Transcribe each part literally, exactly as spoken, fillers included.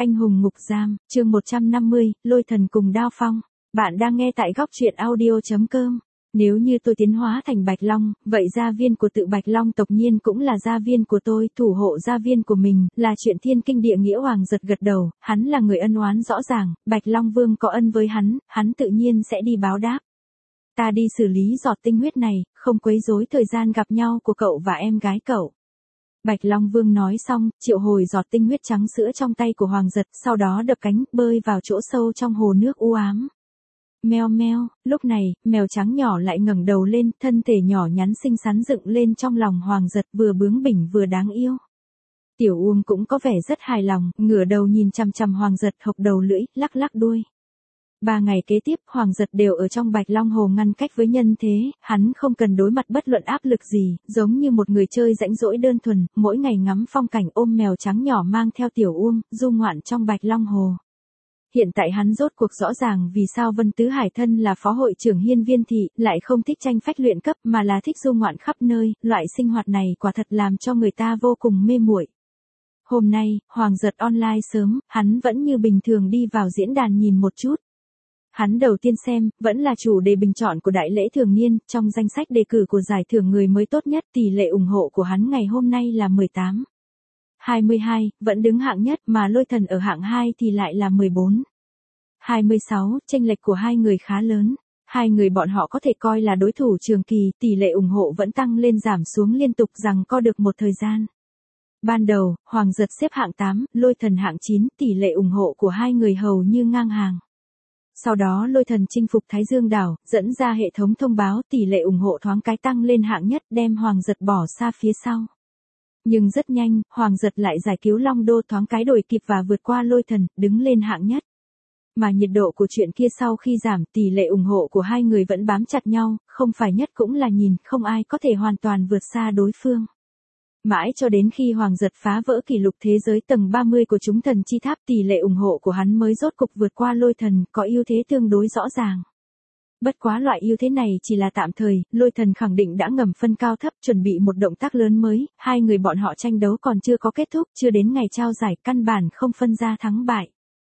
Anh hùng ngục giam, chương một trăm năm mươi, Lôi Thần cùng Đao Phong. Bạn đang nghe tại góc truyện audio chấm com. Nếu như tôi tiến hóa thành Bạch Long, vậy gia viên của tự Bạch Long tộc nhiên cũng là gia viên của tôi, thủ hộ gia viên của mình, là chuyện thiên kinh địa nghĩa. Hoàng giật gật đầu, hắn là người ân oán rõ ràng, Bạch Long Vương có ân với hắn, hắn tự nhiên sẽ đi báo đáp. Ta đi xử lý giọt tinh huyết này, không quấy rối thời gian gặp nhau của cậu và em gái cậu. Bạch Long Vương nói xong, triệu hồi giọt tinh huyết trắng sữa trong tay của Hoàng giật, sau đó đập cánh, bơi vào chỗ sâu trong hồ nước u ám. Meo meo, lúc này, mèo trắng nhỏ lại ngẩng đầu lên, thân thể nhỏ nhắn xinh xắn dựng lên trong lòng Hoàng giật, vừa bướng bỉnh vừa đáng yêu. Tiểu Uông cũng có vẻ rất hài lòng, ngửa đầu nhìn chằm chằm Hoàng giật, hộc đầu lưỡi, lắc lắc đuôi. Ba ngày kế tiếp, Hoàng giật đều ở trong Bạch Long Hồ ngăn cách với nhân thế, hắn không cần đối mặt bất luận áp lực gì, giống như một người chơi rãnh rỗi đơn thuần, mỗi ngày ngắm phong cảnh ôm mèo trắng nhỏ mang theo Tiểu Uông, du ngoạn trong Bạch Long Hồ. Hiện tại hắn rốt cuộc rõ ràng vì sao Vân Tứ Hải thân là phó hội trưởng Hiên Viên Thị, lại không thích tranh phách luyện cấp mà là thích du ngoạn khắp nơi, loại sinh hoạt này quả thật làm cho người ta vô cùng mê muội. Hôm nay, Hoàng giật online sớm, hắn vẫn như bình thường đi vào diễn đàn nhìn một chút. Hắn đầu tiên xem, vẫn là chủ đề bình chọn của đại lễ thường niên, trong danh sách đề cử của giải thưởng người mới tốt nhất, tỷ lệ ủng hộ của hắn ngày hôm nay là mười tám. hai mươi hai, vẫn đứng hạng nhất mà Lôi Thần ở hạng hai thì lại là mười bốn. hai mươi sáu, chênh lệch của hai người khá lớn. Hai người bọn họ có thể coi là đối thủ trường kỳ, tỷ lệ ủng hộ vẫn tăng lên giảm xuống liên tục rằng co được một thời gian. Ban đầu, Hoàng giật xếp hạng tám, Lôi Thần hạng chín, tỷ lệ ủng hộ của hai người hầu như ngang hàng. Sau đó Lôi Thần chinh phục Thái Dương đảo, dẫn ra hệ thống thông báo tỷ lệ ủng hộ thoáng cái tăng lên hạng nhất, đem Hoàng giật bỏ xa phía sau. Nhưng rất nhanh, Hoàng giật lại giải cứu Long Đô thoáng cái đổi kịp và vượt qua Lôi Thần, đứng lên hạng nhất. Mà nhiệt độ của chuyện kia sau khi giảm, tỷ lệ ủng hộ của hai người vẫn bám chặt nhau, không phải nhất cũng là nhìn, không ai có thể hoàn toàn vượt xa đối phương. Mãi cho đến khi Hoàng giật phá vỡ kỷ lục thế giới tầng ba mươi của chúng thần chi tháp, tỷ lệ ủng hộ của hắn mới rốt cục vượt qua Lôi Thần, có ưu thế tương đối rõ ràng. Bất quá loại ưu thế này chỉ là tạm thời, Lôi Thần khẳng định đã ngầm phân cao thấp, chuẩn bị một động tác lớn mới, hai người bọn họ tranh đấu còn chưa có kết thúc, chưa đến ngày trao giải, căn bản không phân ra thắng bại.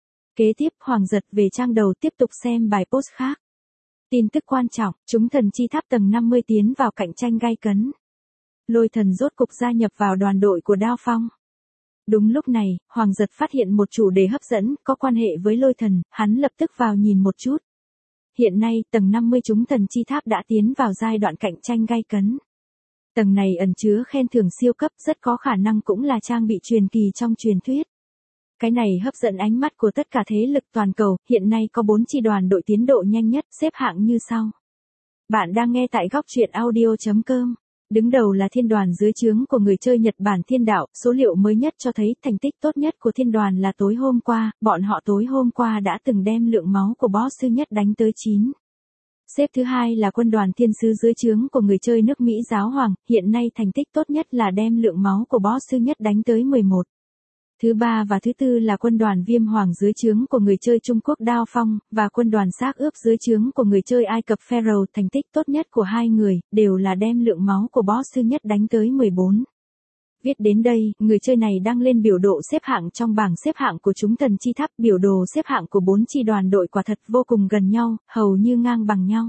Kế tiếp, Hoàng giật về trang đầu tiếp tục xem bài post khác. Tin tức quan trọng, chúng thần chi tháp tầng năm mươi tiến vào cạnh tranh gay cấn. Lôi Thần rốt cục gia nhập vào đoàn đội của Đao Phong. Đúng lúc này, Hoàng giật phát hiện một chủ đề hấp dẫn, có quan hệ với Lôi Thần, hắn lập tức vào nhìn một chút. Hiện nay, tầng năm mươi chúng thần chi tháp đã tiến vào giai đoạn cạnh tranh gay cấn. Tầng này ẩn chứa khen thưởng siêu cấp, rất có khả năng cũng là trang bị truyền kỳ trong truyền thuyết. Cái này hấp dẫn ánh mắt của tất cả thế lực toàn cầu, hiện nay có bốn chi đoàn đội tiến độ nhanh nhất, xếp hạng như sau. Bạn đang nghe tại góc truyện audio chấm com. Đứng đầu là thiên đoàn dưới trướng của người chơi Nhật Bản Thiên Đạo, số liệu mới nhất cho thấy thành tích tốt nhất của thiên đoàn là tối hôm qua, bọn họ tối hôm qua đã từng đem lượng máu của boss sư nhất đánh tới chín. Xếp thứ hai là quân đoàn thiên sứ dưới trướng của người chơi nước Mỹ Giáo Hoàng, hiện nay thành tích tốt nhất là đem lượng máu của boss sư nhất đánh tới mười một. Thứ ba và thứ tư là quân đoàn Viêm Hoàng dưới trướng của người chơi Trung Quốc Đao Phong, và quân đoàn Xác Ướp dưới trướng của người chơi Ai Cập Pharaoh. Thành tích tốt nhất của hai người, đều là đem lượng máu của boss sư nhất đánh tới mười bốn. Viết đến đây, người chơi này đăng lên biểu độ xếp hạng trong bảng xếp hạng của chúng thần chi tháp, biểu đồ xếp hạng của bốn chi đoàn đội quả thật vô cùng gần nhau, hầu như ngang bằng nhau.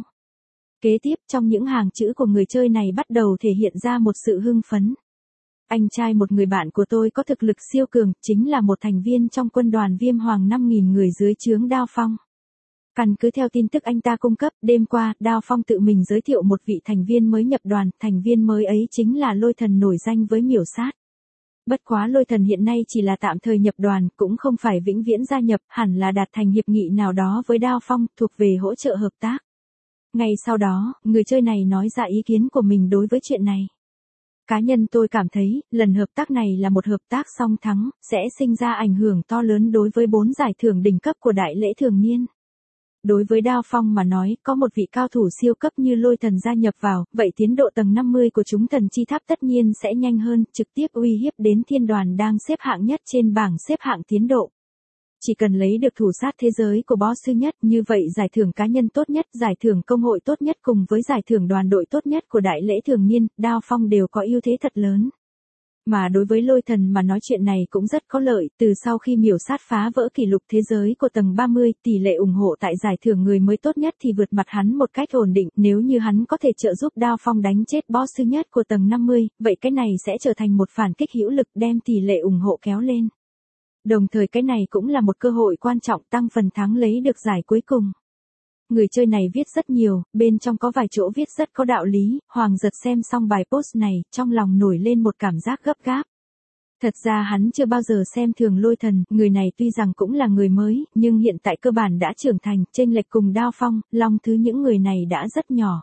Kế tiếp, trong những hàng chữ của người chơi này bắt đầu thể hiện ra một sự hưng phấn. Anh trai một người bạn của tôi có thực lực siêu cường, chính là một thành viên trong quân đoàn Viêm Hoàng năm nghìn người dưới trướng Đao Phong. Căn cứ theo tin tức anh ta cung cấp, đêm qua, Đao Phong tự mình giới thiệu một vị thành viên mới nhập đoàn, thành viên mới ấy chính là Lôi Thần nổi danh với miểu sát. Bất quá Lôi Thần hiện nay chỉ là tạm thời nhập đoàn, cũng không phải vĩnh viễn gia nhập, hẳn là đạt thành hiệp nghị nào đó với Đao Phong, thuộc về hỗ trợ hợp tác. Ngay sau đó, người chơi này nói ra ý kiến của mình đối với chuyện này. Cá nhân tôi cảm thấy, lần hợp tác này là một hợp tác song thắng, sẽ sinh ra ảnh hưởng to lớn đối với bốn giải thưởng đỉnh cấp của đại lễ thường niên. Đối với Đao Phong mà nói, có một vị cao thủ siêu cấp như Lôi Thần gia nhập vào, vậy tiến độ tầng năm mươi của chúng thần chi tháp tất nhiên sẽ nhanh hơn, trực tiếp uy hiếp đến thiên đoàn đang xếp hạng nhất trên bảng xếp hạng tiến độ. Chỉ cần lấy được thủ sát thế giới của boss sư nhất, như vậy giải thưởng cá nhân tốt nhất, giải thưởng công hội tốt nhất cùng với giải thưởng đoàn đội tốt nhất của đại lễ thường niên, Đao Phong đều có ưu thế thật lớn. Mà đối với lôi thần mà nói chuyện này cũng rất có lợi, từ sau khi miểu sát phá vỡ kỷ lục thế giới của tầng ba mươi, tỷ lệ ủng hộ tại giải thưởng người mới tốt nhất thì vượt mặt hắn một cách ổn định, nếu như hắn có thể trợ giúp Đao Phong đánh chết boss thứ nhất của tầng năm mươi, vậy cái này sẽ trở thành một phản kích hữu lực đem tỷ lệ ủng hộ kéo lên. Đồng thời cái này cũng là một cơ hội quan trọng tăng phần thắng lấy được giải cuối cùng. Người chơi này viết rất nhiều, bên trong có vài chỗ viết rất có đạo lý, Hoàng Giật xem xong bài post này, trong lòng nổi lên một cảm giác gấp gáp. Thật ra hắn chưa bao giờ xem thường lôi thần, người này tuy rằng cũng là người mới, nhưng hiện tại cơ bản đã trưởng thành, chênh lệch cùng Đao Phong, Long Thứ những người này đã rất nhỏ.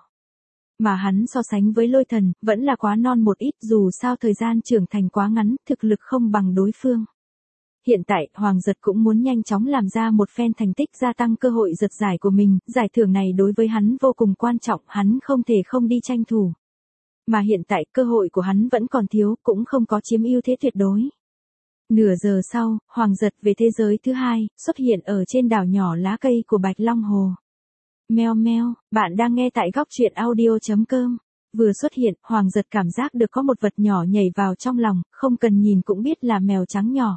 Mà hắn so sánh với lôi thần, vẫn là quá non một ít, dù sao thời gian trưởng thành quá ngắn, thực lực không bằng đối phương. Hiện tại, Hoàng Giật cũng muốn nhanh chóng làm ra một phen thành tích gia tăng cơ hội giật giải của mình, giải thưởng này đối với hắn vô cùng quan trọng, hắn không thể không đi tranh thủ. Mà hiện tại, cơ hội của hắn vẫn còn thiếu, cũng không có chiếm ưu thế tuyệt đối. Nửa giờ sau, Hoàng Giật về thế giới thứ hai, xuất hiện ở trên đảo nhỏ lá cây của Bạch Long Hồ. Meo meo, bạn đang nghe tại góc truyện audio chấm com. Vừa xuất hiện, Hoàng Giật cảm giác được có một vật nhỏ nhảy vào trong lòng, không cần nhìn cũng biết là mèo trắng nhỏ.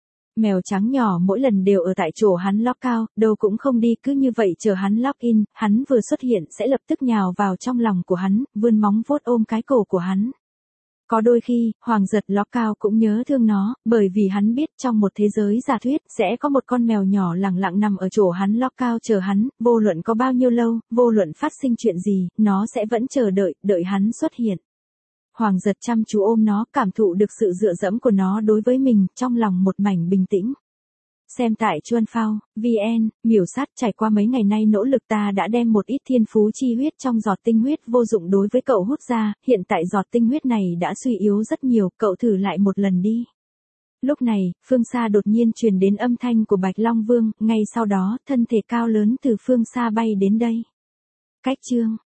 Mèo trắng nhỏ mỗi lần đều ở tại chỗ hắn lock out, đâu cũng không đi, cứ như vậy chờ hắn lock in, hắn vừa xuất hiện sẽ lập tức nhào vào trong lòng của hắn, vươn móng vuốt ôm cái cổ của hắn. Có đôi khi, Hoàng Giật lock out cũng nhớ thương nó, bởi vì hắn biết trong một thế giới giả thuyết sẽ có một con mèo nhỏ lặng lặng nằm ở chỗ hắn lock out chờ hắn, vô luận có bao nhiêu lâu, vô luận phát sinh chuyện gì, nó sẽ vẫn chờ đợi, đợi hắn xuất hiện. Hoàng Giật chăm chú ôm nó, cảm thụ được sự dựa dẫm của nó đối với mình, trong lòng một mảnh bình tĩnh. Xem tại Chuan Phao, vê en, miểu sát trải qua mấy ngày nay nỗ lực ta đã đem một ít thiên phú chi huyết trong giọt tinh huyết vô dụng đối với cậu hút ra, hiện tại giọt tinh huyết này đã suy yếu rất nhiều, cậu thử lại một lần đi. Lúc này, phương xa đột nhiên truyền đến âm thanh của Bạch Long Vương, ngay sau đó, thân thể cao lớn từ phương xa bay đến đây. Cách chương